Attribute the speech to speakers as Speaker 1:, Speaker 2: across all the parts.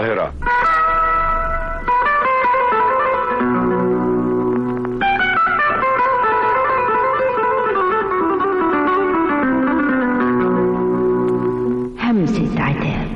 Speaker 1: القاهرة.
Speaker 2: همسة عتاب.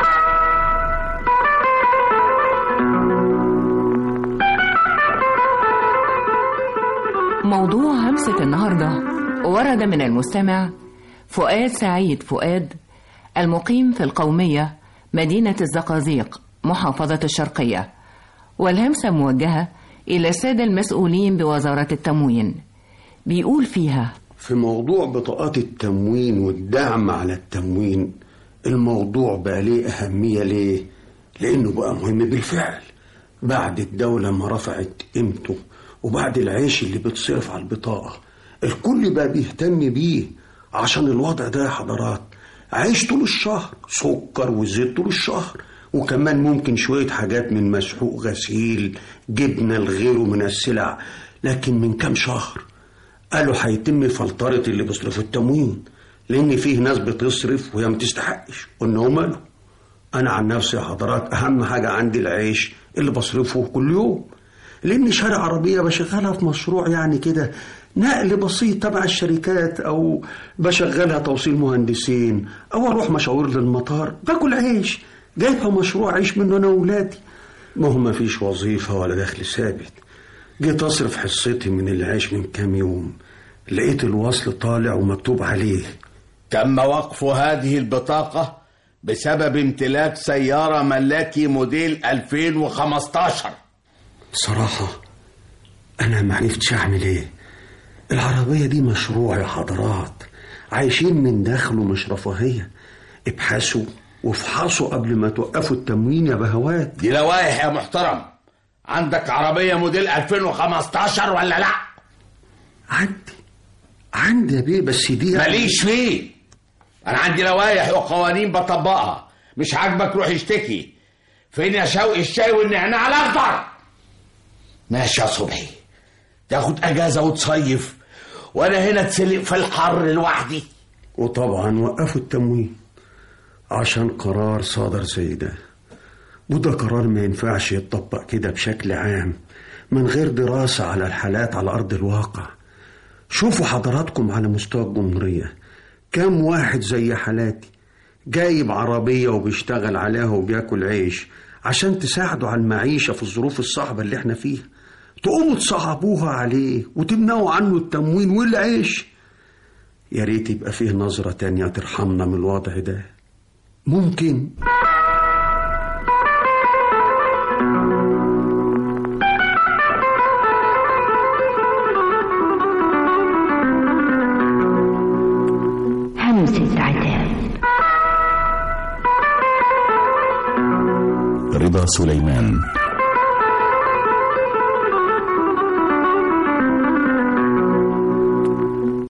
Speaker 3: موضوع همسة النهاردة ورد من المستمع فؤاد سعيد فؤاد، المقيم في القومية مدينة الزقازيق محافظة الشرقية، والهمسة موجهة إلى السادة المسؤولين بوزارة التموين. بيقول فيها:
Speaker 4: في موضوع بطاقات التموين والدعم على التموين، الموضوع بقى ليه أهمية. ليه؟ لأنه بقى مهم بالفعل بعد الدولة ما رفعت قيمته، وبعد العيش اللي بتصرف على البطاقة الكل بقى بيهتم بيه، عشان الوضع ده يا حضرات عيش طول الشهر، سكر وزيت طول الشهر، وكمان ممكن شوية حاجات من مسحوق غسيل، جبنة لغيره من السلع. لكن من كام شهر قالوا هيتم فلترة اللي بيصرفوا التموين، لأن فيه ناس بتصرف وهي ما تستحقش. قلنا ماله؟ أنا عن نفسي يا حضرات أهم حاجة عندي العيش اللي بصرفه كل يوم، لأن شارع عربية بشغلها في مشروع يعني كده نقل بسيط تبع الشركات، أو بشغلها توصيل مهندسين، أو أروح مشاوير للمطار باكل عيش، جايبها مشروع عيش منه أنا وولادي. ما هو ما فيش وظيفة ولا دخل ثابت. جيت أصرف حصتي من العيش من كام يوم، لقيت الوصل طالع ومكتوب عليه:
Speaker 5: تم وقف هذه البطاقة بسبب امتلاك سيارة ملاكي موديل 2015.
Speaker 4: صراحة أنا معرفتش أعمل إيه. العربية دي مشروع يا حضرات، عايشين من دخله مش رفاهية. ابحثوا وافحصوا قبل ما توقفوا التموين يا بهوات.
Speaker 5: دي لوائح يا محترم. عندك عربية موديل 2015 ولا لا؟
Speaker 4: عندي يا بيه، بس دي
Speaker 5: ماليش فيه. أنا عندي لوائح وقوانين بطبقها. مش عاجبك روح اشتكي. فين يا شوقي الشاي والنعناع الأخضر؟ ماشي يا صبحي، تاخد أجازة وتصيف وأنا هنا اتسلق في الحر لوحدي.
Speaker 4: وطبعا وقفوا التموين عشان قرار صادر زي ده، وده قرار ما ينفعش يتطبق كده بشكل عام من غير دراسة على الحالات على أرض الواقع. شوفوا حضراتكم على مستوى الجمهورية كم واحد زي حالاتي جايب عربية وبيشتغل عليها وبياكل عيش عشان تساعدوا على المعيشة في الظروف الصعبة اللي احنا فيها، تقوموا تصعبوها عليه وتمنعوا عنه التموين والعيش. يا ريت يبقى فيه نظرة تانية ترحمنا من الوضع ده. ممكن
Speaker 2: همسة عتاب.
Speaker 6: رضا سليمان.